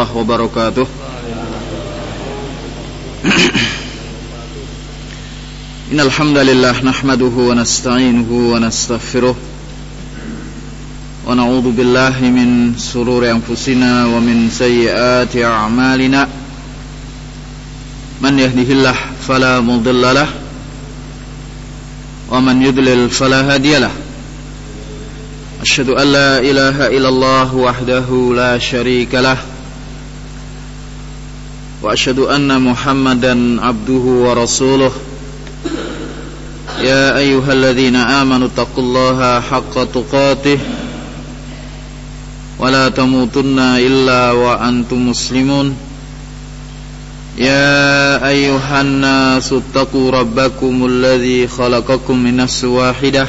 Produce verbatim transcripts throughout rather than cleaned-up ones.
warahmatullahi wabarakatuh. Innal hamdalillah nahmaduhu wa nasta'inuhu wa nastaghfiruh wa na'udzu billahi min shururi anfusina wa min sayyiati a'malina. Man yahdihillahu fala mudilla lahu wa man yudlil fala hadiya lahu. Asyhadu an la ilaha illallah wahdahu la syarika lah wa asyhadu anna Muhammadan abduhu wa rasuluh. Ya ayyuhalladzina amanu taqullaha haqqa tuqatih wa la tamutunna illa wa antum muslimun. Ya ayyuhan nasu taqu rabbakumul ladzi khalaqakum min nafsin wahidah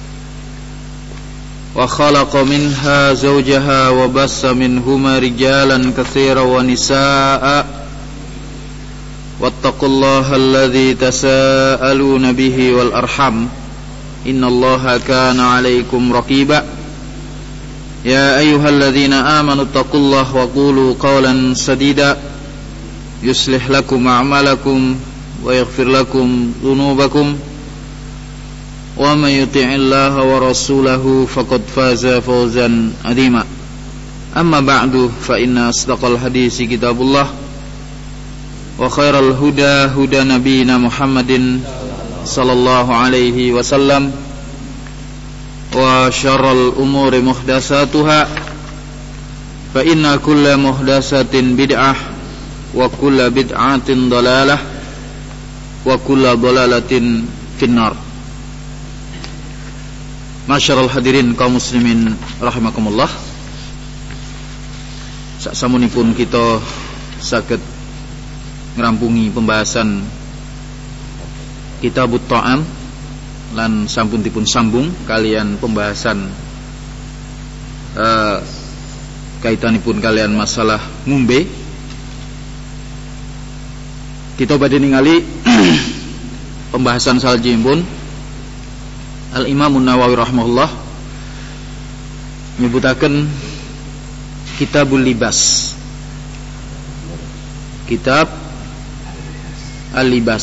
wa khalaqa minha zawjaha wa bassa minhuma rijalan katsiran wa nisaa'a wattaqullaha alladzi tasaaluna bihi wal arham innallaha kana 'alaikum raqiba. Ya ayyuhalladzina amanu taqullaha wa qulu qawlan sadida yuslih lakum a'malakum wa yaghfir lakum dhunubakum wa may yuti'illaha wa rasulahu faqad faza fawzan 'azima. Amma ba'du, fa inna asdaqal hadisi kitabullah wa khairal huda huda nabiyina Muhammadin sallallahu alaihi wasallam wa syarral umuri muhdatsatuha fa inna kulla muhdatsatin bid'ah wa kulla bid'atin dhalalah wa kulla dhalalatin finnar. Masyarul hadirin kaum muslimin rahimakumullah. Saksamunipun kita saged ngrampungi pembahasan Kitabut Ta'am lan sampun dipun sambung kalian pembahasan uh, kaitanipun kalian masalah ngombe. Kita badhe ningali pembahasan saljipun Al-Imam An-Nawawi rahimahullah menyebutaken Kitabul Libas, Kitab Al-Libas,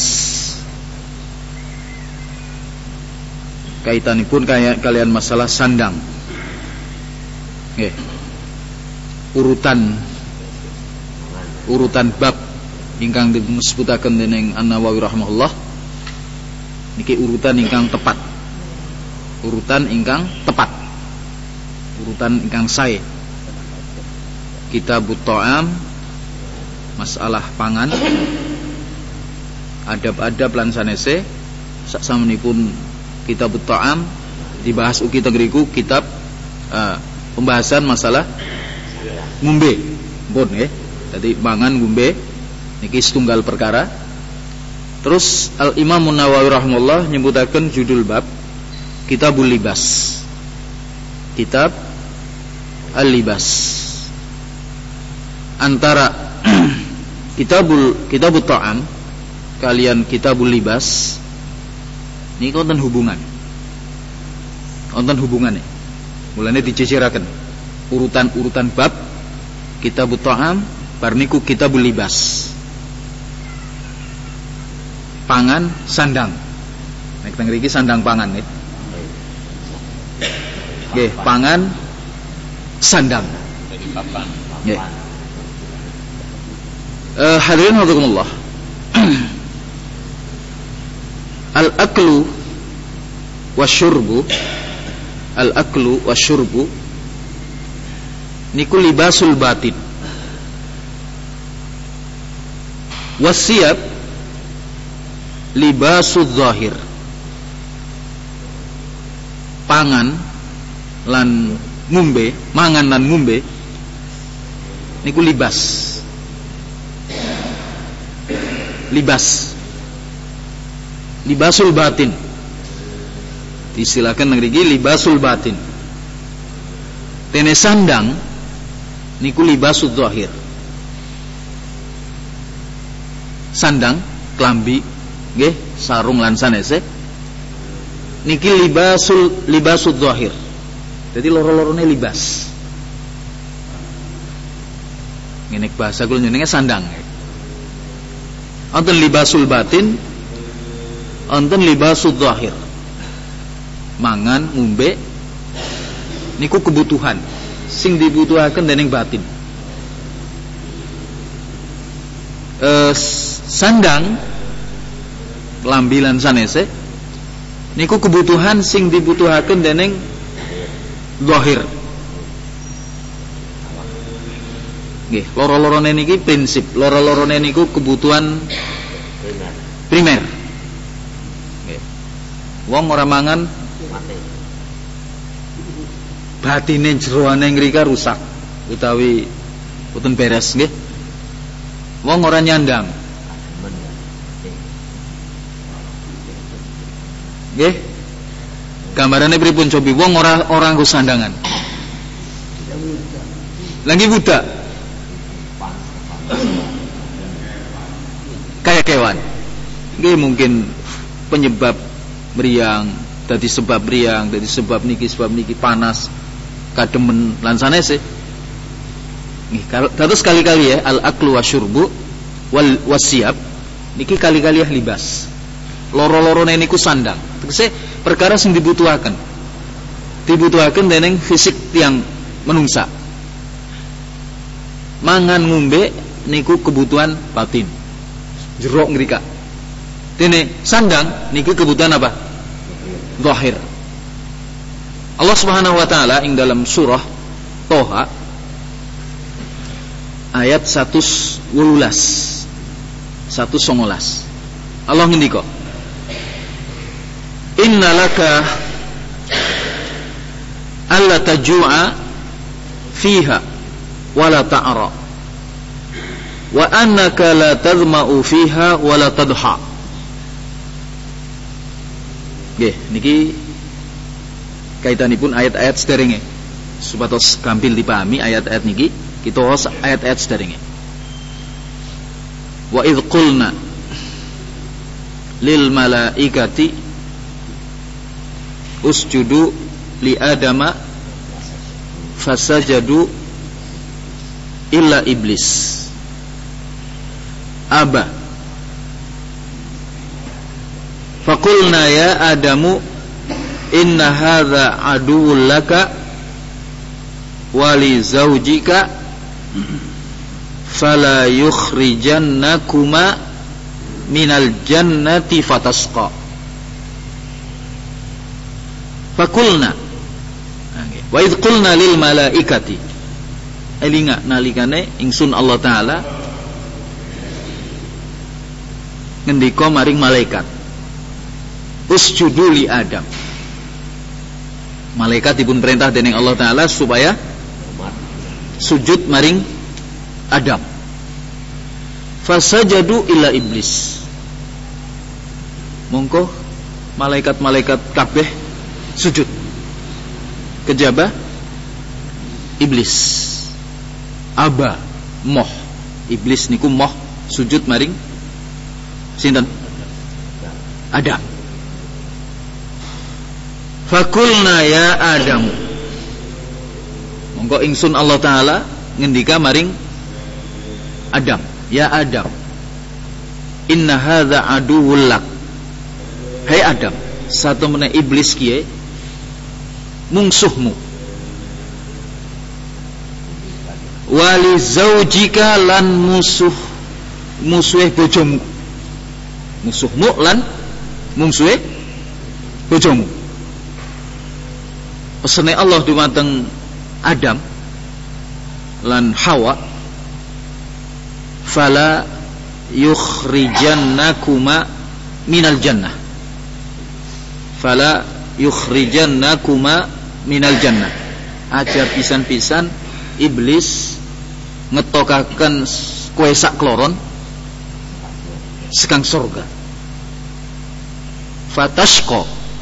kaitanipun kalian masalah sandang. Nggih. Urutan urutan bab ingkang disebutaken dening An-Nawawi rahimahullah niki urutan ingkang tepat. Urutan ingkang tepat, urutan ingkang sae. Kitabut Ta'am, masalah pangan, adab-adab lan sanese. Saksamunipun Kitabut Ta'am dibahas ugi teng ngriku kitab uh, pembahasan masalah ngombe. Pun nggih. Dadi mangan ngombe niki setunggal perkara. Terus Al-Imam An-Nawawi rahimahullah nyebutaken judul bab Kitabul Libas, Kitab Al-Libas. Antara Kitabul Kitabut Ta'am kalian Kitabul Libas ini konten hubungan, konten hubungannya. Mulane diceceraken urutan-urutan bab Kitabut Ta'am bar niku Kitabul Libas. Pangan sandang. Nek teng mriki sandang pangan nggih. Nggih, pangan sandang. Nggih. Eh hadirin hafizakumullah. Al-aklu wasyurbu, al-aklu wasyurbu niku libasul batin. Wasiyab libasul zahir. Pangan lan ngombe, mangan lan ngombe niku libas. Libas. Libasul batin. Disilakan ngriki libasul batin. Tene sandang niku libasul zahir. Sandang, klambi, nggih, sarung lan sanese niki libasul libasul zahir. Jadi loro-lorone libas. ngene bahasa kula jenenge sandang. Wonten libasul batin, wonten libasul zahir. Mangan, ngombe niku kebutuhan sing dibutuhaken dening batin. E, sandang lambilan sanese niku kebutuhan sing dibutuhaken dening zahir. Nggih, loro-lorone niki prinsip, loro-lorone niku kebutuhan primer. Primer. Nggih. Wong ora mangan mati. Batine jeroane ngrika rusak utawi boten beres nggih. Wong ora nyandang. Nggih. Gambarane pripun cobi? Wong ora ora nggo sandangan. Lagi budak. Kayak kewan. Nggih mungkin penyebab meriang, dadi sebab meriang, dadi sebab niki sebab niki panas, kademen lan sanese. Nggih, terus kali-kali ya al aklu wasyurbu wal wasiyab niki kali-kali libas. Loro-lorone niku sandang. Tegese perkara sing dibutuhaken. Dibutuhaken dening fisik tiang menungsa. Mangan ngombe niku kebutuhan batin. Jeruk ngrika. Dene sandang niku kebutuhan apa? Zahir. Allah Subhanahu wa taala ing dalam surah Toha ayat seratus dua belas seratus sembilan belas Allah ngendika innalaka alla tajua fiha wala ta'ra wa annaka la tadma'u fiha wala tadha. Nggih niki kaitanipun ayat-ayat sederenge supados gampil dipahami ayat-ayat niki kita os ayat-ayat sederenge. Wa idz qulna lil malaikati usjudu li adama fasajadu illa iblis aba faqulna ya adamu inna hadza aduwwun laka wa li zawjika fala yukhrijannakuma minal jannati fatasqa faqulna wa idz qulna lil malaikati elinga nalikane ingsun Allah taala ngendika maring malaikat usjudu li Adam. Malaikat dipun perintah dening Allah taala supaya sujud maring Adam. Fasajadu illa iblis. Mongko malaikat-malaikat kabeh sujud. Kejaba iblis. Aba moh. Iblis niku moh sujud maring sinten? Adam. Fakulna ya Adam. Monggo ingsun Allah taala ngendika maring Adam, ya Adam. Inna hadza aduwwul lak. Hai Adam, satu meneh iblis kiye mungsuhmu. Wali zaujika lan musuh musuhe bojomu. Musuhmu lan mungsuhe bojomu. Pesene Allah dumateng Adam lan Hawa fala yukhrijannakuma minal jannah fala yukhrijannakuma minal jannah aja pisan-pisan iblis ngetokaken kowe sak kloron sekang surga fatashqa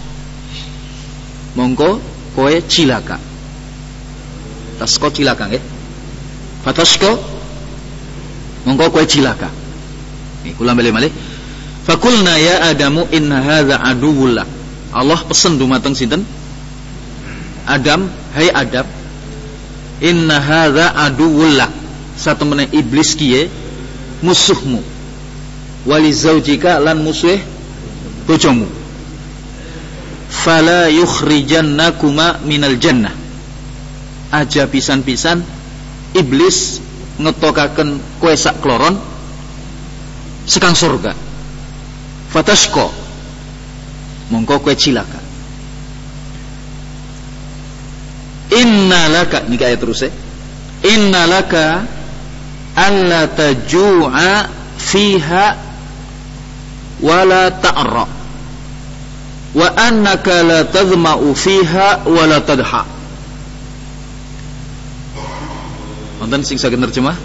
mongko kowe cilaka tasqa cilaka nggih fatashqa mongko kowe cilaka nggih kula bali-bali fakulna ya Adamu inna hadza aduwwul lak. Allah pesen dumateng sinten Adam, hai Adam, inna hadza aduwwul lak. satemene iblis kiye musuhmu, wali zaujika lan musuh bojomu. Fala yukhrijannakuma minal jannah. Aja pisan-pisan iblis ngetokaken kowe sak kloron sekang surga. Fatashqa, mongko kowe cilaka. Innalaka, niki ayat terus e. Innalaka alla tajua fiha wala ta'ra wa annaka la tadhma'u fiha wala tadha. Wonten sing saged nerjemah?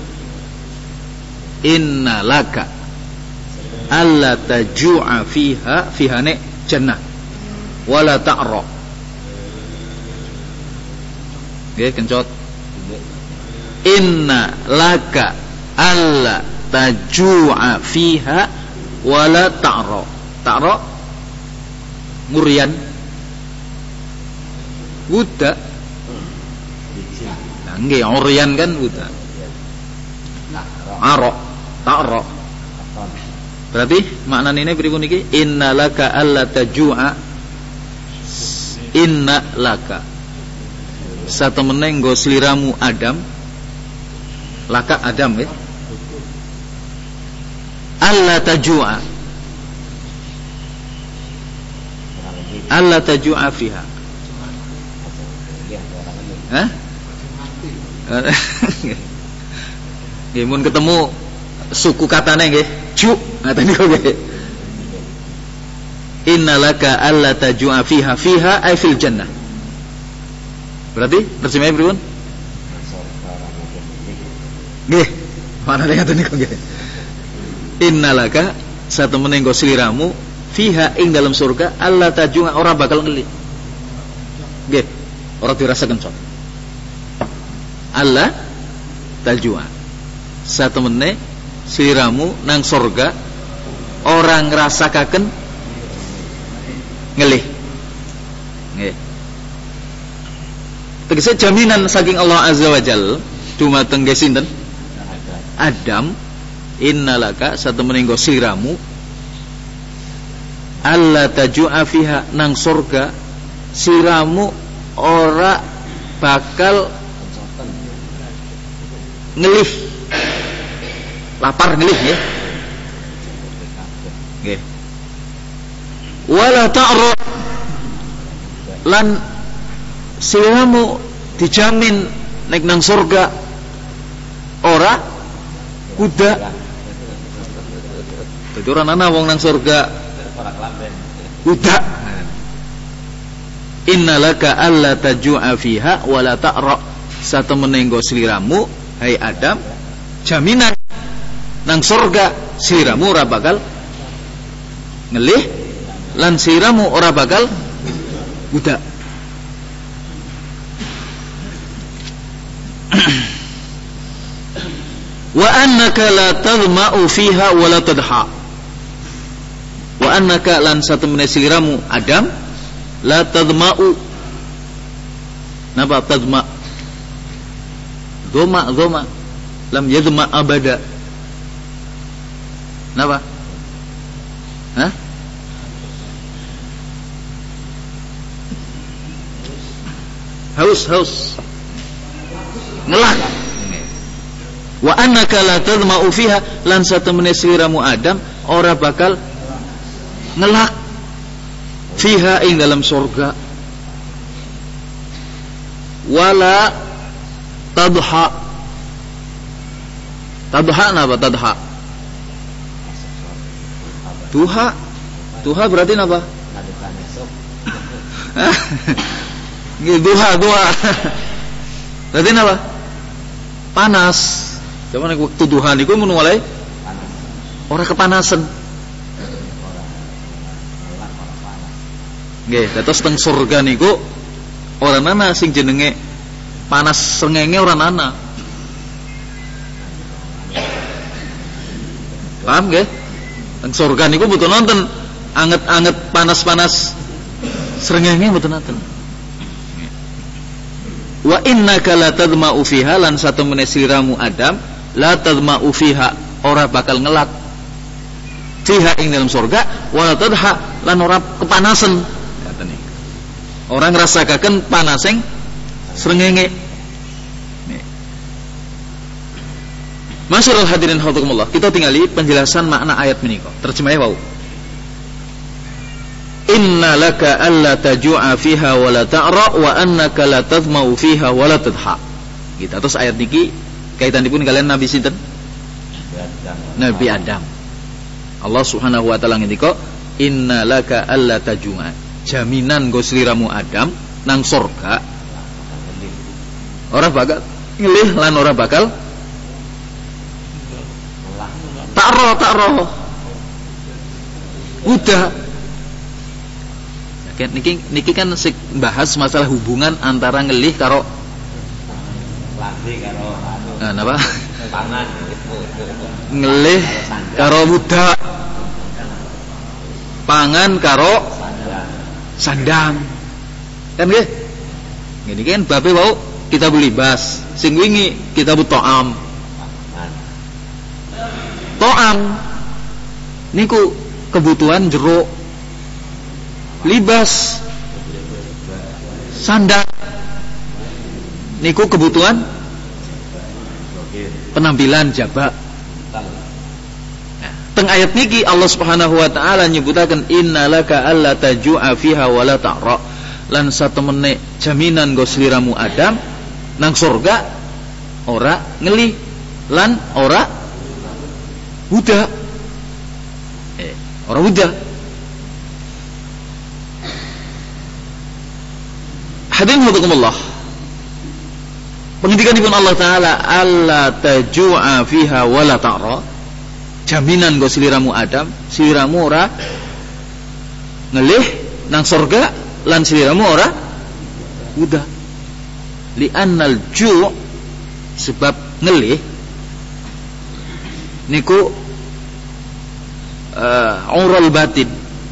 Innalaka alla tajua fiha, fihane jannah, wala ta'ra. Nggih, kencot. Inna laka alla tajua fiha wala ta'ra. Ta'ra ngurian buta. Nah, nggih, urian kan buta. Aro, ta'ra. Berarti maknane ini pripun iki? Inna laka alla tajua, inna laka satemene nggo sliramu Adam, laka Adam ya, alla tajua, alla tajua fiha. Hah? Nggih, mun ketemu suku katane nggih, ju ngaten niku nggih. Innalaka alla tajua fiha, fiha ay fil jannah. Berarti terjemahnya pripun? Nggih, manane ngaten niku nggih. Innalaka satemene nggo sliramu fiha ing dalam surga alla tajua, ora bakal ngelih. Nggih, ora dirasaken sok. Alla tajua. Satemene sliramu nang surga orang ngrasakaken ngelih. Nggih. Tegese jaminan saking Allah Azza wa Jalla dumateng nggih sinten? Adam. Innalaka satemene nggo sliramu alla tajua fiha, nang surga sliramu ora bakal ngelih, lapar ngelih ya. Nggih. Wala ta'ra, lan sliramu dijamin nek nang surga ora kuda. Dadi ora ana wong nang surga kuda. Innalaka alla tajua fiha wala ta'ra, satemene nggo sliramu hai Adam jaminan nang surga sliramu ora bakal ngelih lan sliramu ora bakal kuda. Wa annaka la tadma'u fiha wa la tadha. Wa annaka lan satemene sliramu Adam la tadma'u. Napa tadma? Dhoma, dhoma. Lam yadma abada. Napa? Hah? Haus, haus. Ngelak. Wa annaka la tadma'u fiha, lan satemene sliramu Adam ora bakal ngelak fiha ing dalam surga. Wala tadha. Tadha napa tadha? Duha. Duha berarti napa? Nggih, duha, duha. Berarti napa? Panas. Zaman waktu duha niku mun mulai ora kepanasan. Nggih, dados teng surga niku ora ana sing jenenge panas srengenge, ora ana. Paham nggih? Teng surga niku mboten nonton anget-anget panas-panas srengenge, mboten nonton. Wa innaka la tadma'u fiha, lan satemene sliramu Adam la tadma'u fiha, ora bakal ngelak fiha ing dalam surga, wala tadha lan ora kepanasan. Katane. Ora ngrasakaken panasing srengenge. Nih. Masyaallah hadirin hadrakumullah, kita tingali penjelasan makna ayat menika. Terjemahnya wau. Inna laka alla taju'a fiha wa la ta'ra wa annaka la tadma'u fiha wa la tadha. Gitu. Terus ayat niki kaitanipun kalian Nabi sinten? Nabi Adam. Allah Subhanahu wa taala ngendika, "Inna laka alla taju'a." Jaminan go sliramu Adam nang surga. Ora bakal ngelih lan ora bakal ta'ra ta'ra. Udah Niki, niki kan bahas masalah hubungan antara ngelih karo nah, apa? Ngelih karo budak, pangan karo sandang, kan nggih? Ngene kan babe wau kita beli bas, sing wingi kita bu to'am. To'am niku kebutuhan jeruk, libas, sandang, niku kebutuhan penampilan jabak. Nah, teng ayat niki Allah Subhanahu wa taala nyebutaken innalaka alla taju'a fiha wa la ta'ra, lan satemene jaminan go sliramu Adam nang surga ora ngeli lan ora budak. Eh, ora budak. Hadirin hadrakumullah. Pengendikanipun Allah taala alla taju'a fiha wa la ta'ra, jaminan go sliramu Adam, sliramu ora ngelih nang surga lan sliramu ora udah. Li'annal ju' sebab ngelih niku uh, urul batin.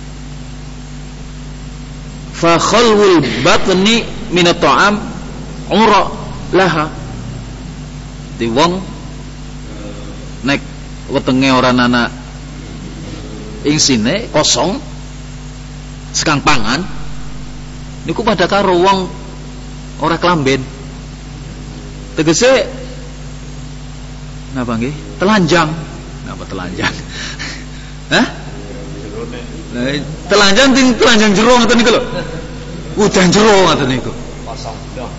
Fa khalwul batni minat ta'am ura laha. Di wong nek wetenge ora nana ing sine kosong sekang pangan niku pada karo wong ora klamben. Tegese napa nggih? Telanjang. Napa telanjang? Hah? Nah, telanjang ting telanjang jero ngoten niku lho. Udan jero ngoten niku. Kosong dong.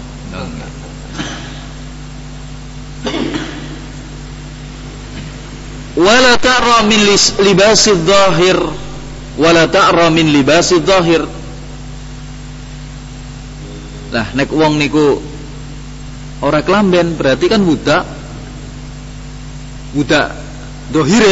Wala ta'ra min libasid dhahir, wala ta'ra min libasid dhahir. Lah nek wong niku ora klamben berarti kan budak. Budak dohire.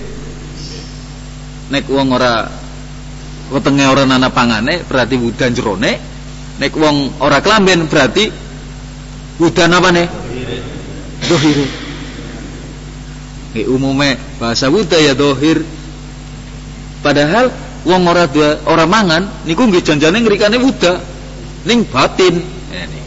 Nek wong ora wetenge ora nana pangane berarti wudan jerone. Nek wong ora klamben berarti wudan apane? Dohire. Nggih umume bahasa wuda ya dohir. Padahal wong ora dua, ora mangan niku nggih janjane ngrikane wuda ning batin. Eh, niku.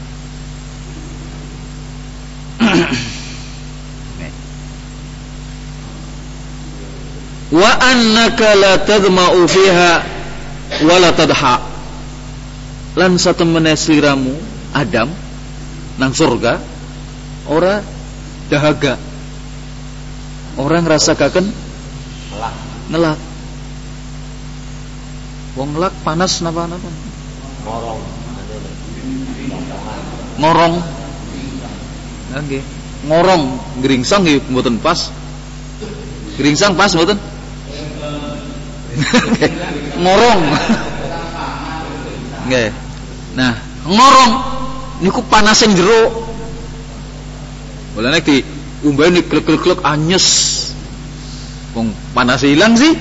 Wa annaka la tadma'u fiha wa la tadha. Lan satemene sliramu Adam nang surga ora dahaga. Orang ngrasakaken ngelak. Ngelak. Wong ngelak panas napa-napa? Ngorong. Ngorong. Nggih. Ngorong gringsang nggih mboten pas. Gringsang pas mboten? Ngorong. Nggih. Nah, ngorong niku panasen jero. Bola nek di umbane klek-klek anyes. Wong panas ilang sih.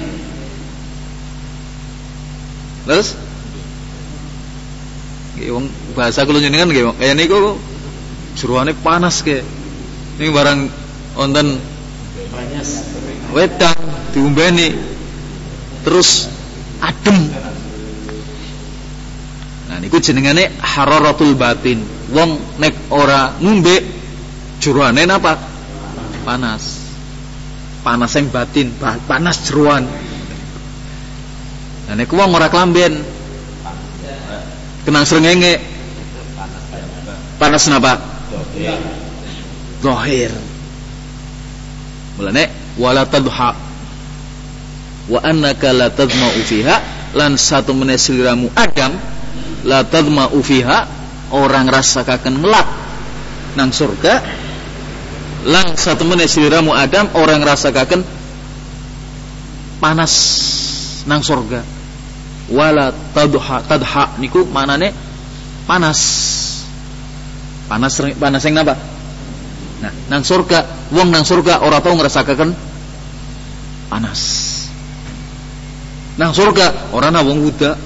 Terus nggih wong bahasa kula njenengan nggih kaya niku jeroane panas ke. Ning barang wonten panas wedang diumbeni terus adem. Nah niku jenengane hararatul batin. Wong nek ora ngombe jeroane napa? panas. Panas yang batin, panas jeroan. Nah nek wong ora klamben kenang srengenge panas napa? Zahir. Mulane wala tadha wa annaka la tadma'u fiha lan satu menesiliramu Adam la tadma'u fiha orang rasakaken ngelap nang surga lan satu menesiliramu Adam orang rasakaken panas nang surga. Wala tadha tadha niku manane panas. Panas panas yang napa? Nah, nang surga, wong nang surga ora tau ngrasakaken panas. Nang surga ora ana wong wuda.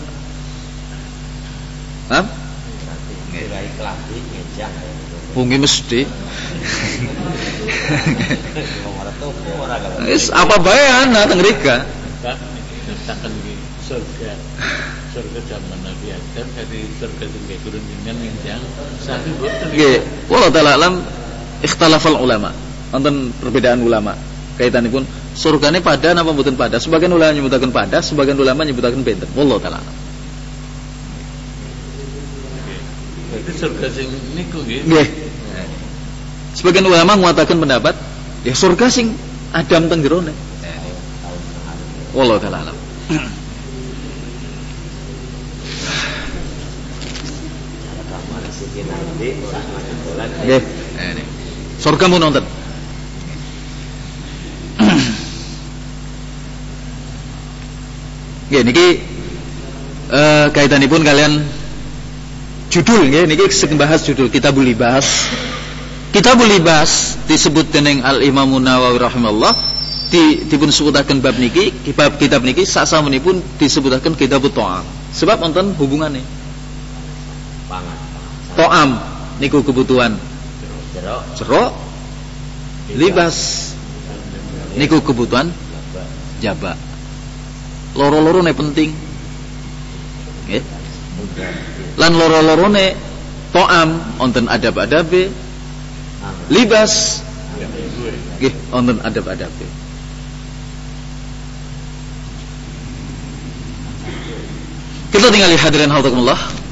Hah? Nggih klambi ngejang. Wong mesti. Wis apa bae ana teng mrika. Takkan surga. Surga zaman Nabi Adam dari surga tinggi turun dengan ngejang. Saking boten. Nggih, wallahu taala alam ikhtalafal ulama. Wonten perbedaan ulama. Kaitanipun surgane pada napa mboten pada? Sebagian ulama nyebutaken pada, sebagian ulama nyebutaken benten. Wallahu taala. Itu surga sing niku nggih. Nggih. Sebagian ulama mengatakan pendapat ya surga sing Adam teng jerone. Wallahu taala alam. Nggih. Surga mun nonton. Nggih niki eh kaitanipun kalian judul nggih niki sing bahas judul Kitabul Libas. Kitabul Libas disebut dening Al Imam Nawawi rahimahullah di dipun sebutaken bab niki kitab kitab niki sasampunipun disebutaken Kitabut Ta'am. Sebab wonten hubungane. Pangan. Ta'am niku kebutuhan. Jero. Jero. Libas niku kebutuhan jaba. Loro-lorone penting. Nggih. Lan loro-lorone ta'am wonten adab-adabe. Libas nggih wonten adab-adabe. Kita tinggal hadirin hadrakumullah.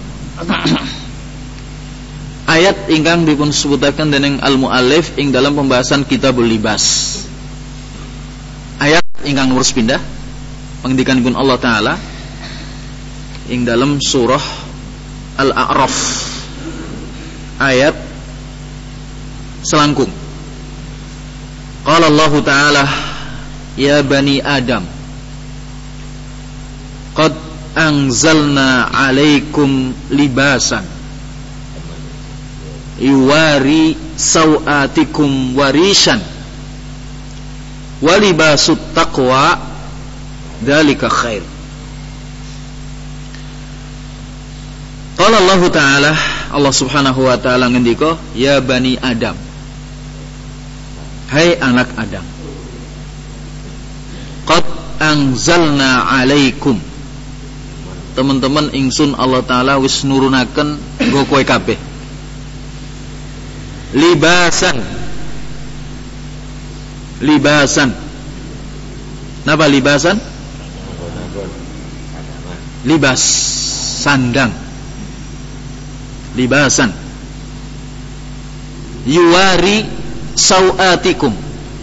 Ayat ingkang dipun sebutaken dening al-muallif ing dalam pembahasan Kitabul Libas. Ayat ingkang nomor sepindah pengendikanipun Allah taala ing dalam surah Al-A'raf ayat selangkung. Qala Allah taala ya bani Adam qad anzalna 'alaikum libasan yuwari sawatikum warishan walibasut taqwa dzalika khair. Qala Allah taala Allah Subhanahu wa taala ngendika ya bani Adam hai anak Adam qad anzalna 'alaikum teman-teman ingsun Allah taala wis nurunaken nggo kowe kabeh libasan libasan napa libasan libas sandang libasan yuwari sawatikum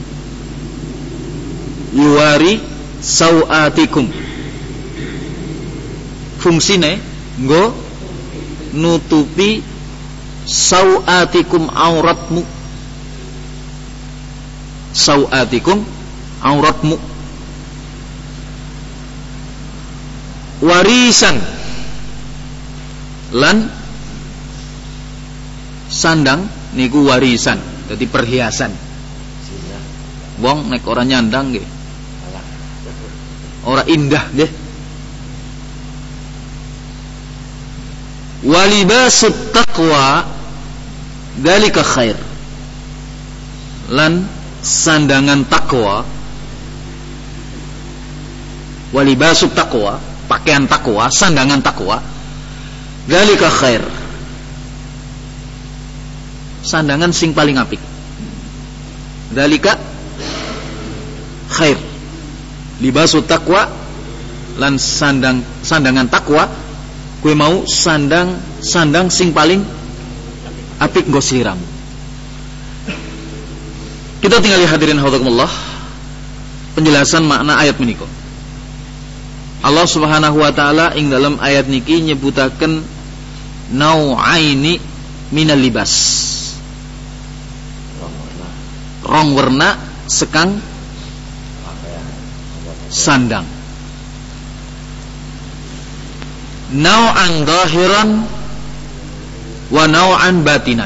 yuwari sawatikum fungsine nggo nutupi sawatikum auratmu sawatikum auratmu warisan lan sandang niku warisan jadi perhiasan wong nek ora nyandang nggih ora indah nggih walibasut taqwa dzalika khair lan sandangan takwa walibasut taqwa pakaian takwa sandangan takwa dzalika khair sandangan sing paling apik Dzalika khair. Libasu taqwa lan sandang sandangan takwa kowe mau sandang sandang sing paling apik nggo sliramu. Kita tinggal hadirin haudzakumullah penjelasan makna ayat menika. Allah Subhanahu wa taala ing dalam ayat niki nyebutaken nau'aini minal libas. Rong werna sekang sandang. Nau'an zahiran wa nau'an batinan.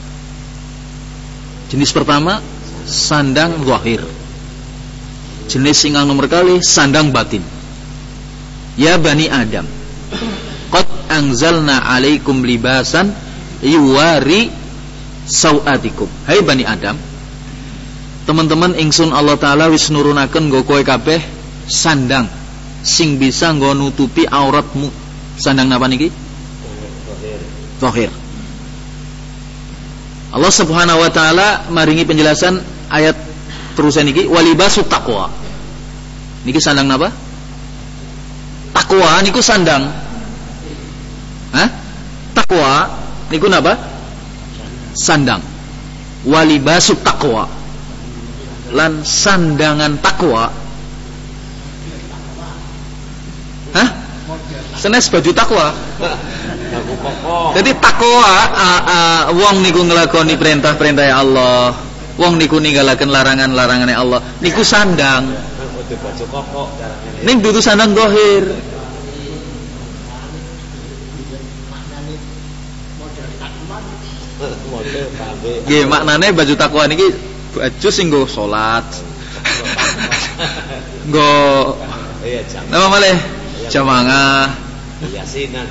Jenis pertama sandang zahir. Jenis sing nomor kali sandang batin. Ya bani Adam, qad anzalna alaikum libasan yuwari sau'atikum. Hai bani Adam, teman-teman ingsun Allah taala wis nurunaken nggo kowe kabeh sandang sing bisa nggo nutupi auratmu. Sandang napa niki? Zahir. Allah Subhanahu wa taala maringi penjelasan ayat terusan niki walibasut taqwa. Niki sandang napa? Takwa niku sandang. Hah? Takwa niku napa? Sandang. Walibasut taqwa. Lan sandangan takwa. Hah? Senes baju takwa. Jadi takwa uh, uh, wong niku nglakoni perintah-perintah ya Allah. Wong niku ninggalaken larangan-larangane Allah. Niku sandang. Ning dudu sandang zahir. Nggih, maknane baju takwa niki baju sing nggo salat. Nggo napa malih? Jamaah. Yasinan.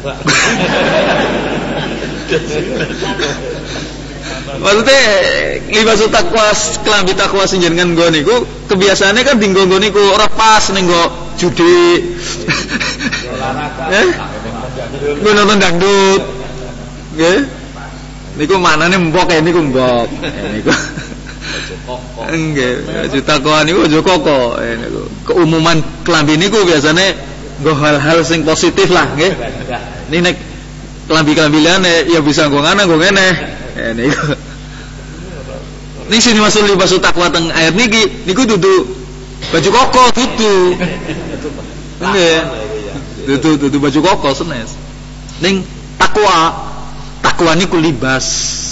Maksudnya libasul takwa, kelambi takwa sing jenengan nggo niku kebiasaane kan dinggo nggo niku ora pas ning nggo judi. Eh? Nggo nonton dangdut. Nggih. Niku maknane mbok e niku mbok. Niku. Nggih, baju takwa niku aja koko niku. Keumuman kelambi niku biasane nggo hal-hal sing positif lah nggih. Ini nek kelambi-kelambi liyane ya bisa nggo ngana nggo ngene. Eh niku. Ning sini maksud libasul takwa teng ayat niki niku dudu baju koko dudu. Nggih. Dudu dudu baju koko senes. Ning takwa takwa niku libas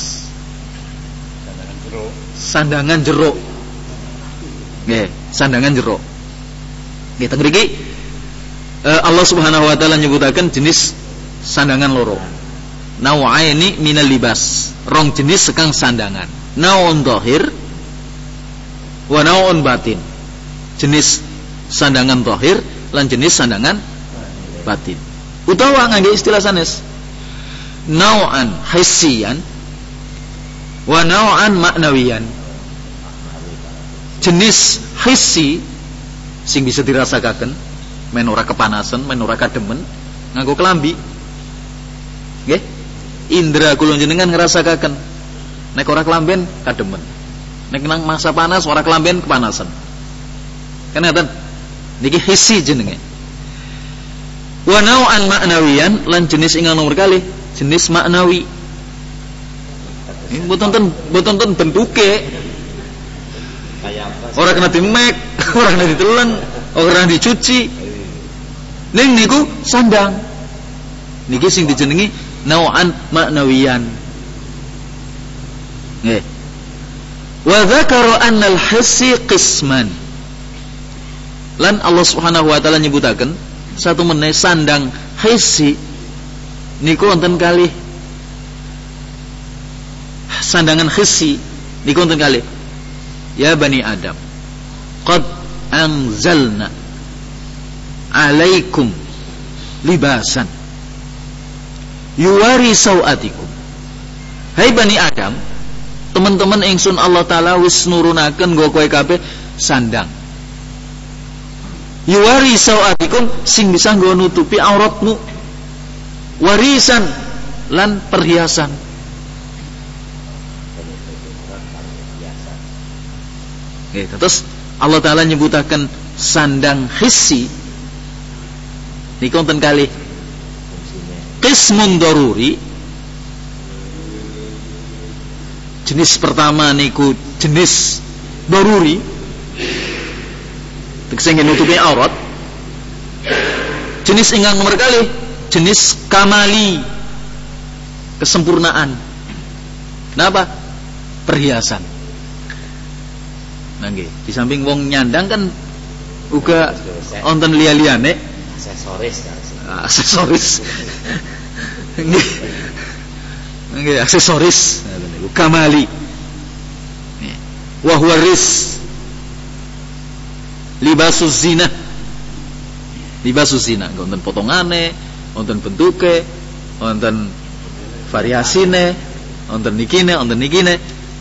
sandangan jero. Nggih, sandangan jero. Nggih teng mriki Allah Subhanahu wa taala nyebutaken jenis sandangan loro. Nau'aini minal libas. Rong jenis sekang sandangan. Nau'un zahir wa nau'un batin. Jenis sandangan zahir lan jenis sandangan batin. Utawa ngangge istilah sanes. Nau'an hissiyan wa nau'an ma'nawiyan. Jenis hissi sing bisa dirasakaken, men ora kepanasan, men ora kademen, nganggo kelambi. Nggih? Indra kula jenengan ngrasakaken. Nek ora kelamben kademen. Nek nang masa panas ora kelamben kepanasan. Kan ngaten. Niki hissi jenenge. Wa nau'an ma'nawiyan lan jenis ingkang nomor kalih jenis maknawi. Ini mboten ten mboten ten bentuke. Ora kena dimek, ora kena ditelen, ora kena dicuci. Ning niku sandang. Niki sing dijenengi nau'an ma'nawiyan. Nggih. Wa dzakara anna al-hissi qisman. Lan Allah Subhanahu wa taala nyebutaken satu meneh sandang hissi niku wonten kalih. Sandangan hissi niku wonten kalih. Ya bani Adam, qad anzalna alaikum libasan yuwari sau'atikum. Hai bani Adam, teman-teman ingsun Allah taala wis nurunaken nggo kowe kabeh sandang. Yuwari sau'atikum sing bisa nggo nutupi auratmu. Warisan lan perhiasan. Nggih, terus Allah taala nyebutaken sandang hissi niku wonten kalih qismun daruri. Jenis pertama niku jenis daruri, tegese nutupi aurat. Jenis ingkang nomor kalih jenis kamali, kesempurnaan. Kenapa? Perhiasan. Nah nggih, di samping wong nyandang kan uga wonten liya-liyane aksesoris kan. Aksesoris. Nggih. Nggih, aksesoris. Kamali. Wa huwa ris. Libasus zina. Libasus zina, wonten potongane, wonten bentuke, wonten variasine, wonten nikine, wonten nikine.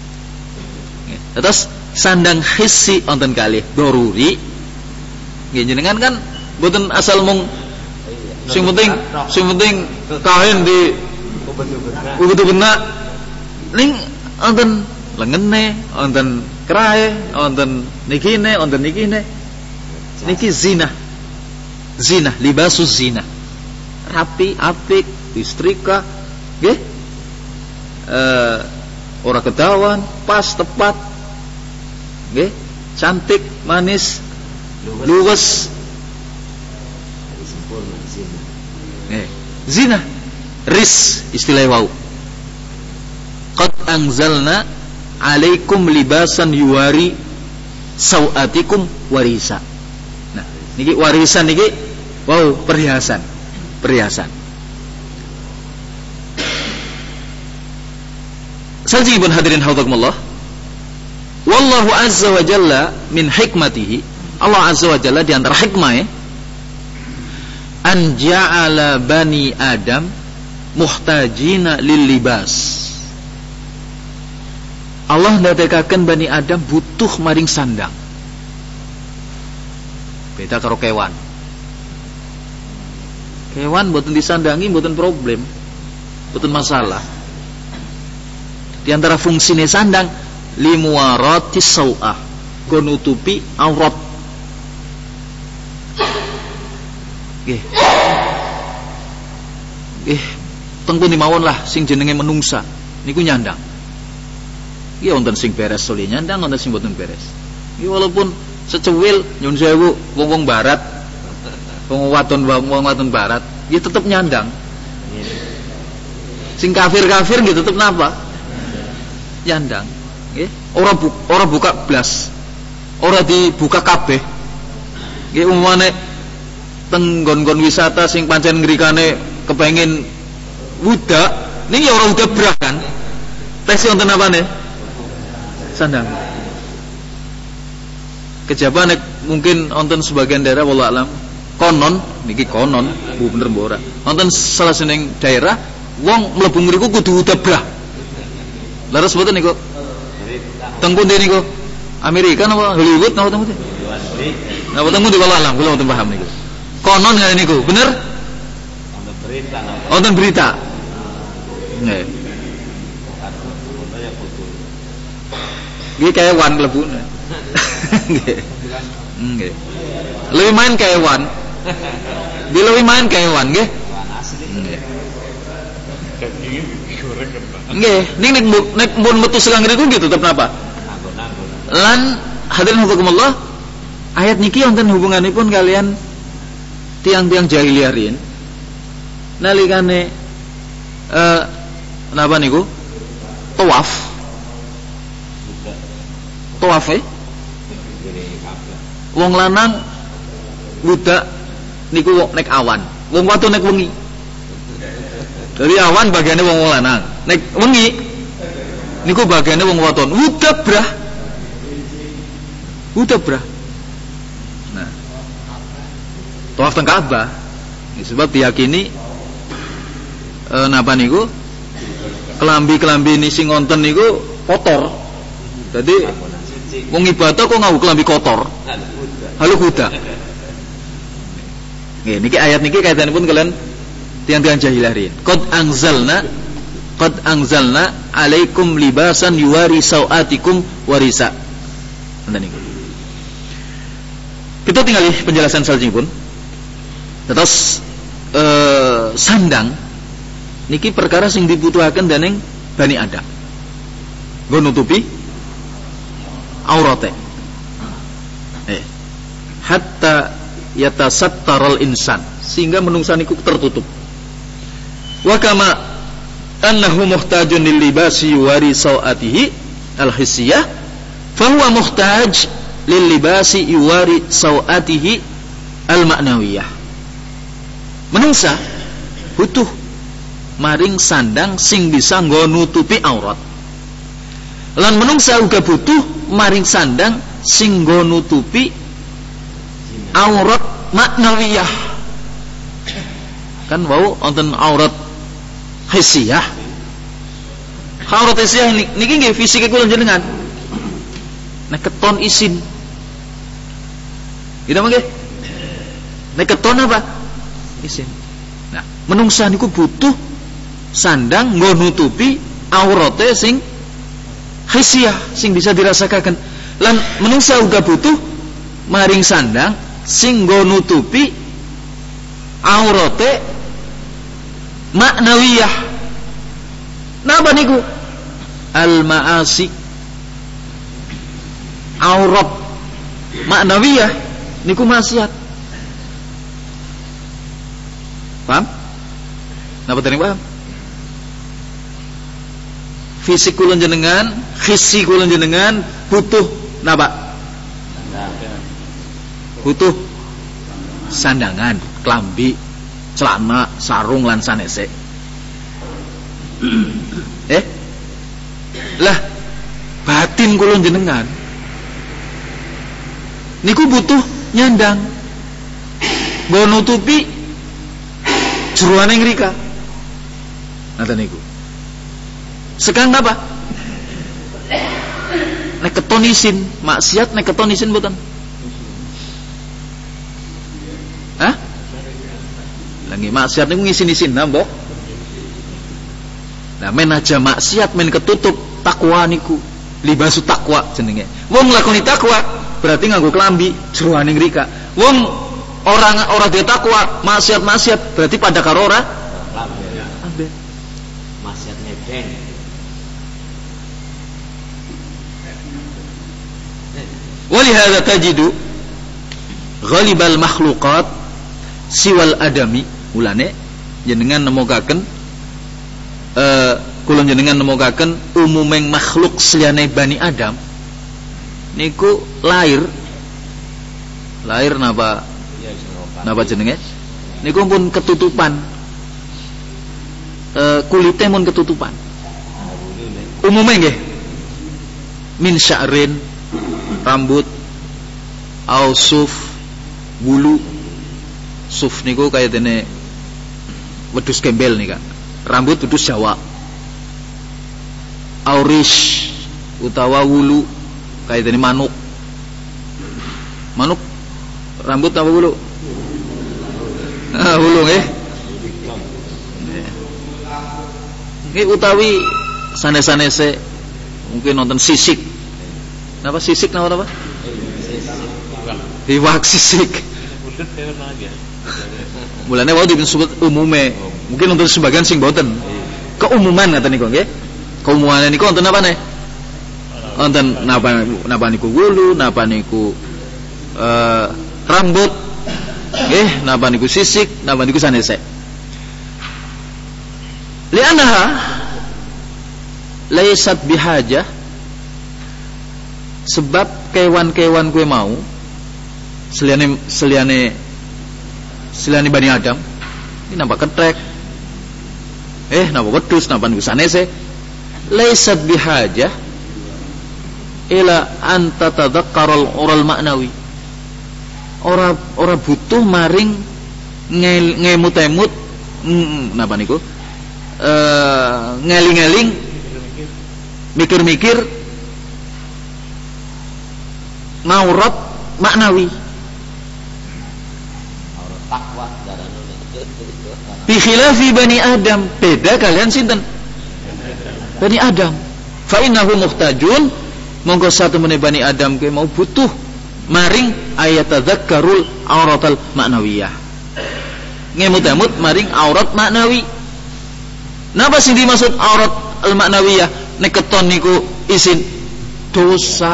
Terus sandang hissi wonten kalih daruri. Nggih jenengan kan mboten asal mung sing penting sing penting kain di ubet-ubetna. Ning wonten lengene, wonten krae, wonten nikine, wonten nikine. Niki zina. Zina, libasus zina. Rapi, apik, distrika, nggih. Eh ora kedawan, pas tepat. Nggih, cantik, manis, luwes. Nggih, zina. Ris istilah wau. Qad anzalna alaikum libasan yuwari sawatikum warisa. Nah, niki warisan niki wow, perhiasan. Perhiasan. Salajengipun hadirin haudzakumullah. Wallahu azza wa jalla min hikmatihi, Allah azza wa jalla di antara hikmahnya an ja'ala bani Adam muhtajina lil libas. Allah ndadekaken Bani Adam butuh maring sandang. Beda karo kewan. Kewan mboten disandangi mboten problem, mboten masalah. Di antara fungsine sandang limuwaratis sau'ah, go nutupi aurat. Nggih. Nggih, teng pundi mawon lah sing jenenge menungsa niku nyandang. Iya wonten sing beres soli nyandang, wonten sing mboten beres. Iki walaupun secuwil nyun sewu wong-wong barat, wong wadon wong wadon barat, ya tetep nyandang. Sing kafir-kafir nggih tetep napa? Nyandang. Nggih, ora bu, ora buka blas. Ora dibuka kabeh. Nggih umumane teng nggon-nggon wisata sing pancen ngrikane kepengin wudak, niki ya ora udah brah kan. Tes wonten apane? Sandang. Kejaba nek mungkin wonten sebagian daerah wallahu alam konon niki konon bu bener mbok ora. Wonten salah seneng daerah wong mlebu ngriku kudu udabrah. Leres mboten niku? Teng pundi niku? Amerika napa Hollywood napa teng pundi? Napa teng pundi wallahu alam kula mboten paham niku. Konon ngene niku, bener? Wonten berita. Wonten berita. Nggih. Nggih kewan mlebune. Nggih. Nggih. Lebih main kewan. Dia lebih main kewan nggih. Nggih. Nggih, ning nek nek mun metu selang niku nggih tetep napa? Lan hadirin hukumullah, ayat niki wonten hubunganipun kalian tiang-tiang jahiliyah riyin. Nalikane eh napa niku? Tawaf. Tawaf e wong lanang budak niku nek awan, wong wadon nek wengi. Dari awan bagiannya wong lanang, nek wengi niku bagiannya wong wadon. Udabrah. Udabrah. Nah, tawaf teng Ka'bah sebab diyakini e, napa niku kelambi-kelambi ini sing wonten niku kotor. Jadi wong ibadah kok nganggo kelambi kotor. Halo kuda. Nggih, niki ayat niki kaitanipun kalian tiang-tiang jahiliyah riyin. Qad anzalna qad anzalna alaikum libasan yuwari sawatikum warisa. Nanti niku. Kita tinggal penjelasan saljipun. Terus eh, sandang niki perkara sing dibutuhaken dening Bani Adam. Nggo nutupi aurate. Eh. Hatta yatasattaral insan, sehingga menungsa niku tertutup. Wa kama annahu muhtajun lil libasi yuwari sawatihi al-hissiyah, fa huwa muhtaj lil libasi yuwari sawatihi al-ma'nawiyah. Menungsa butuh maring sandang sing bisa nggo nutupi aurat. Lan menungsa uga butuh maring sandang sing nggo nutupi aurat maknawiyah. Kan wau wonten aurat hissiyah. Aurat hissiyah niki nggih fisike kula jenengan. Nek keton isin. Kita mangke. Nek keton apa? Isin. Nah, menungsa niku butuh sandang nggo nutupi aurate sing hissiyah, sing bisa dirasakan. Lan menungsa uga butuh maring sandang sing nggo nutupi aurate maknawiyah. Napa niku? Al maasi. Aurat maknawiyah niku maksiat. Paham? Napa tadi paham? Fisik kula jenengan, khisi kula jenengan butuh napa? Butuh sandangan, klambi, celana, sarung lan sanese. Eh? Lah, batin kula jenengan niku butuh nyandang. Nggo nutupi jeroane ngrika. Nata niku. Sekarang apa? Nek keton isin, maksiat nek keton isin mboten? Hah? Lagi maksiat niku ngisin-isin nambah. Nah, men aja maksiat men ketutup takwa niku. Libasu takwa jenenge. Wong nglakoni takwa berarti nganggo klambi jeroane ngrika. Wong orang ora duwe takwa, maksiat-maksiat berarti pada karo ora klambi. Maksiat nebeng. Walihada tajidu ghalibal makhluqat siwal adami, mulane jenengan nemokaken eh kula jenengan nemokaken umuming makhluk seliyane Bani Adam niku lahir lahir napa napa jenenge niku pun ketutupan, e, kulite pun ketutupan umume nggih, min sya'rin rambut, au suf bulu. Suf niku kaya dene wedhus gembel nika, rambut wedhus Jawa. Aurish utawa wulu kaya dene manuk. Manuk rambut apa wulu? Ah, wulu nggih. Nggih utawi sanes-sanese mungkin nonton sisik. Napa sisik napa napa? Iwak sisik. Mulane wau disebut umume. Mungkin untuk sebagian sing boten. Keumuman ngaten niku nggih. Keumuman niku wonten apa nih? Wonten napa napa niku wulu, napa niku eh, rambut. Nggih, napa niku sisik, napa niku sanese. Li'annaha laysat bihajah, sebab kewan-kewan kue mau seliane seliane seliane Bani Adam ini nampak ketrek, eh nampak wedhus, nampak niku sanese, laysat bihajah ila an tatadhakkaral ural maknawi, ora ora butuh maring ngemut-emut napa niku e, ngeling-eling mikir-mikir ngaurat maknawi. Aurat takwa darane. Bi khilafi Bani Adam, beda kalian sinten? Bani Adam. Fa innahu muhtajun monggo satemene Bani Adam ke mau butuh maring ayatadzakkarul auratal ma'nawiyah. Ngemut-emut maring aurat maknawi. Napa sing dimaksud aurat al maknawiyah? Nek keton niku isin dosa.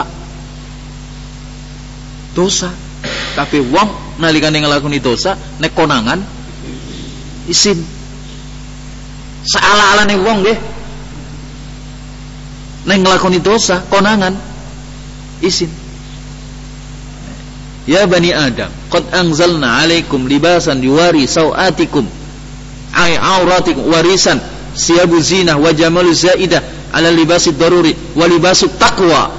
Dosa. Tapi wong nalikane nglakoni dosa nek konangan isin. Saala-alane wong nggih. Nek nglakoni dosa konangan isin. Ya Bani Adam, qad anzalna 'alaikum libasan yuwari sawatikum ay auratikum warisan siyabu zinah wa jamalu zaidah 'ala libasid daruri wa libasut taqwa.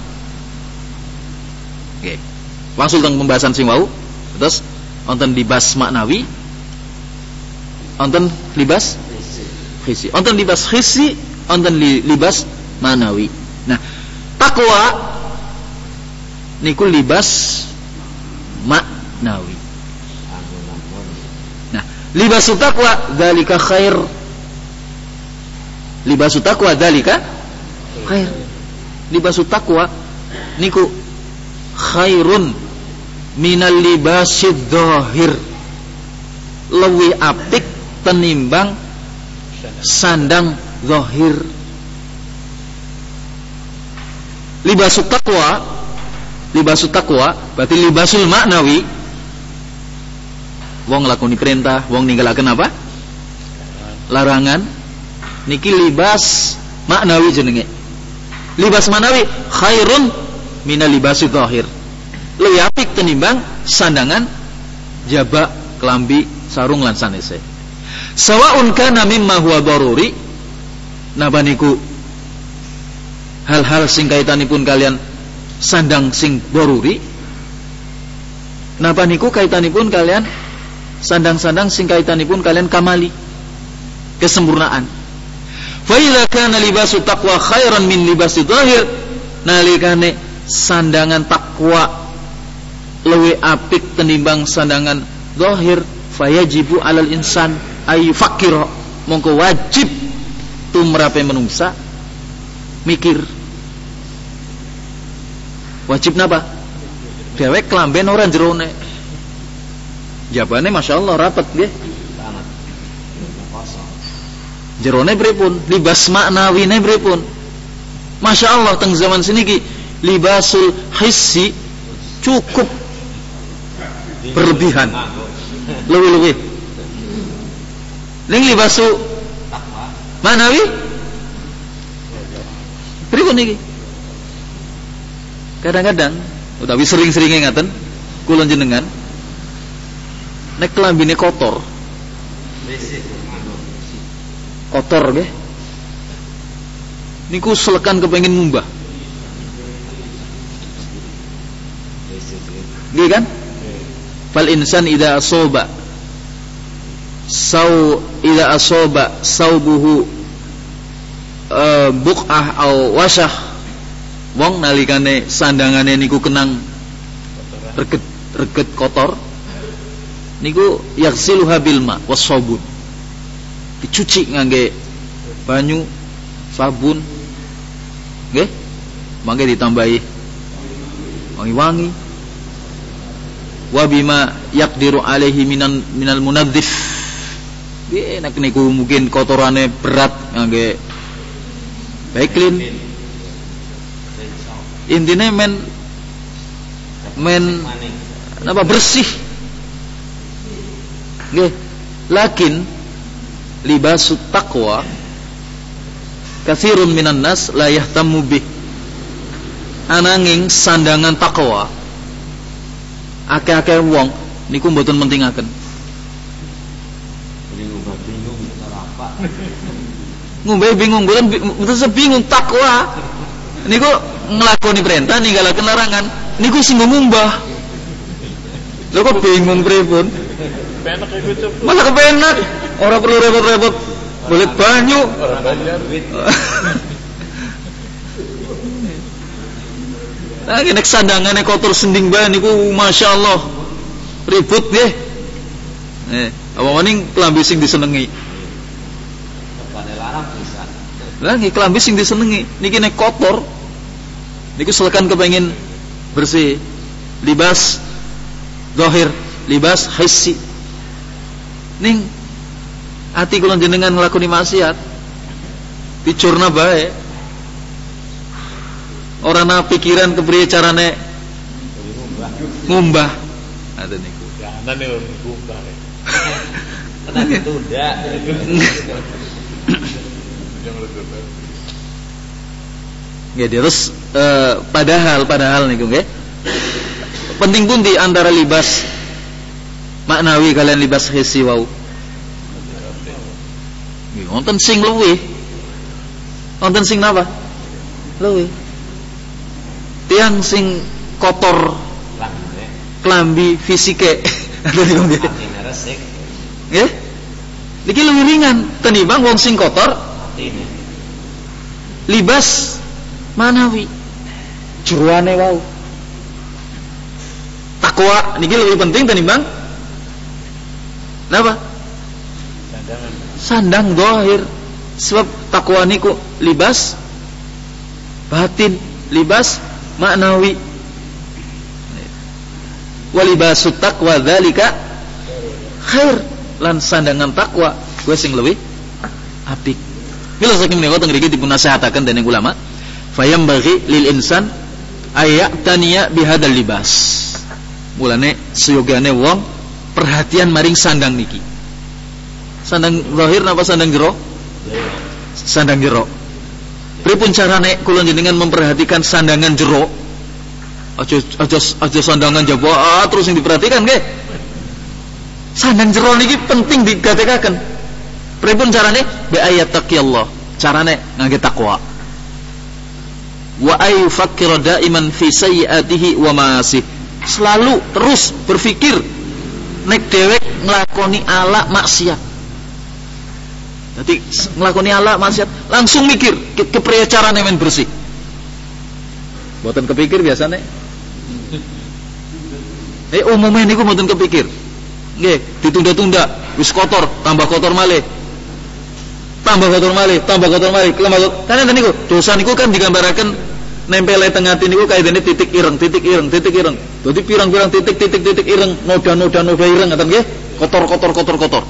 Oke. Langsung tentang pembahasan sing wau. Terus wonten libas maknawi, wonten libas khisi. Wonten libas khisi, wonten libas maknawi. Nah, takwa niku libas maknawi. Nah, libasut taqwa dzalika khair. Libasut taqwa dzalika khair. Libasut taqwa niku khairun minal libasid dzahir. Luwih apik tenimbang sandang zahir. Libasut taqwa Libasut taqwa berarti libasul maknawi. Wong lakoni perintah, wong ninggalaken apa? Larangan. Niki libas maknawi jenenge. Libas maknawi khairun minal libasi zahir. Luwih apik tenimbang sandangan jabak, kelambi, sarung lan sanese. Sawaun kana mimma huwa daruri. Napa niku hal-hal sing kaitanipun kalian sandang sing doruri. Napa niku kaitanipun kalian sandang-sandang sing kaitanipun kalian kamali kesempurnaan. Fa idza kana libasu taqwa khairan min libasi dzahir, nalikane sandangan takwa luwih apik tenimbang sandangan zahir, fayajibu alal insan ayu fakir, mongko wajib tumrape menungsa mikir. Wajib napa? Dhewek klamben ora jerone. Jabane masyaallah rapet nggih. Jerone pripun? Libas maknawine pripun? Masyaallah teng zaman seniki libasul hissi cukup berlebihan. Luwih-luwih. Ning libasu maknawi pripun niki? Kadang-kadang utawi sering-seringe ngaten kula jenengan nek klambine kotor. Kotor nggih. Niku selekan kepengin ngumbah. Nggih kan? Fal insan idza asaba saw idza asaba saubuhu uh, buq'ah au wasyah. Wong nalikane sandangane niku kenang reget reget kotor niku yaghsiluha bil ma was sabun. Dicuci ngangge banyu, sabun. Nggih? Mangke ditambahi wangi-wangi. Wa bima yaqdiru alaihi minan minal munadzif. Nggih nek niku mungkin kotorane berat ngangge baiklin. Intinya men men apa bersih. Nggih. Lakin libasut taqwa katsirun minan nas la yahtammu bih. Ananging sandangan takwa akeh-akeh wong niku mboten mentingaken. Ngombe bingung, mboten mboten bingung takwa. Niku nglakoni perintah ninggalaken larangan. Niku sing ngumbah. Lho kok bingung pripun? Penak iku cukup. Malah kepenak, ora perlu repot-repot golek banyu. Nah, nek sandangane kotor sending bae niku masyaallah ribut nggih. Eh, apa maning klambi sing disenengi. Lah nggih klambi sing disenengi niki nek kotor Niku silakan kepengin bersih, libas zahir, libas hissi. Ning ati kula jenengan nglakoni maksiat dicurna bae. Ora ana pikiran kepriye carane ngumbah. Ngoten niku. Jangan nek ngumbah. Tenan ditunda. Nggih, terus eh, padahal padahal niku nggih. Penting pun di antara libas maknawi kalian libas hissi wau. Nggih, wonten sing luwih. Wonten sing napa? Luwih. Tiang sing kotor klambi fisike. Ngoten niku nggih. Nggih. Niki luwih ringan tenimbang wong sing kotor libas manawi jeroane wau. Takwa niki lebih penting tenimbang napa? Sandang zahir. Sebab takwa niku libas batin, libas maknawi. Wa libasut taqwa dzalika khair. Lan sandangan takwa gue sing luwih apik. Bila saking menika teng mriki dipun nasihataken dening ulama, fayam bagi lil insan ayataniya bihadal libas. Mulane seyogane wong perhatian maring sandang niki. Sandang zahir napa sandang jero? Sandang jero. Pripun carane kula jenengan memperhatikan sandangan jero? Aja aja aja sandangan jaba terus yang diperhatikan nggih. Sandang jero niki penting digatekaken. Pripun carane? Bi ayat taqiyallah. Carane ngangge takwa. Wa ayufakkir daiman fi sayyiatihi wa ma'asih. Selalu terus berpikir nek dhewek nglakoni ala maksiat. Dadi nglakoni ala maksiat langsung mikir kepriye carane men bersih. Mboten kepikir biasane. Eh umumnya niku mboten kepikir. Nggih, ditunda-tunda, wis kotor, tambah kotor malih. Tambah kotor malih, tambah kotor malih. Karena niku dosa niku kan digambaraken nempel teng ati niku kaidene titik ireng, titik ireng, titik ireng. Dadi pirang-pirang titik-titik titik ireng, noda-noda noda ireng ngoten nggih. Kotor kotor kotor kotor.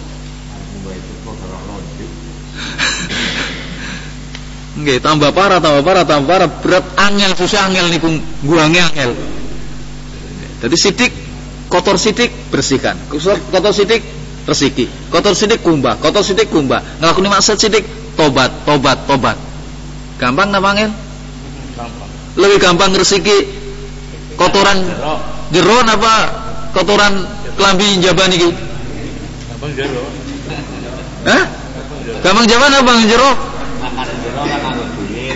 Nggih, tambah parah, tambah parah, tambah parah, berat angel susah angel niku guange angel. Dadi sithik kotor sidik bersihkan, kotor sidik resiki, kotor sidik kumbah, kotor sidik kumbah. Nglakoni maksiat sidik tobat, tobat, tobat. Gampang napa angel? Gampang. Lebih gampang resiki kotoran jero napa kotoran klambi jaban iki? Gampang jero. Hah? Gampang jaban apa jero? Makanan jero kan nganggo duit.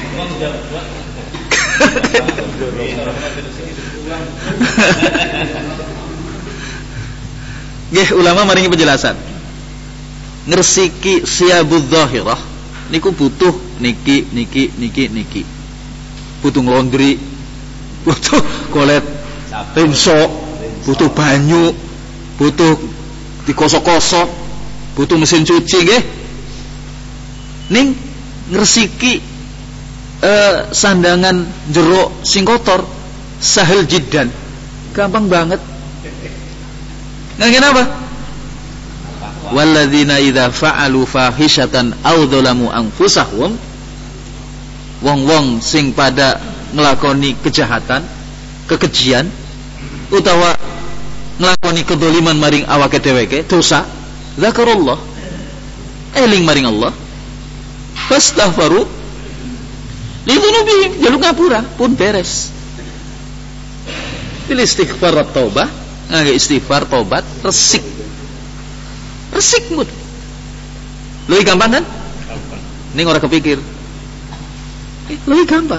Nggih, ulama maringi penjelasan. Ngresiki siyabudz zahirah niku butuh niki niki niki niki. Butuh laundry, butuh kolet penso, butuh banyu, butuh dikosok-kosok, butuh mesin cuci nggih. Ning ngresiki eh, sandangan jero sing kotor sahel jiddan. Gampang banget. Ngene apa? Walladzina idza fa'alu fahishatan aw dzalamu anfusahum, wong-wong sing pada nglakoni kejahatan, kekejian utawa nglakoni kedzaliman maring awake dheweke, dosa, zakarullah, eling maring Allah, fastaghfaru li dzunubihim, jaluk ngapura pun beres. Bil istighfar wa taubah, ngangge istighfar, tobat, resik. Resik mut. Lebih gampang kan? Gampang. Ning ora kepikir. Eh, lebih gampang.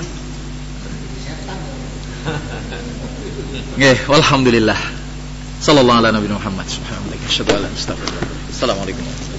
Nggih, walhamdulillah. Sallallahu alaihi wa sallam Muhammad. Subhanallah. Asyhadu an la ilaha illallah. Assalamualaikum.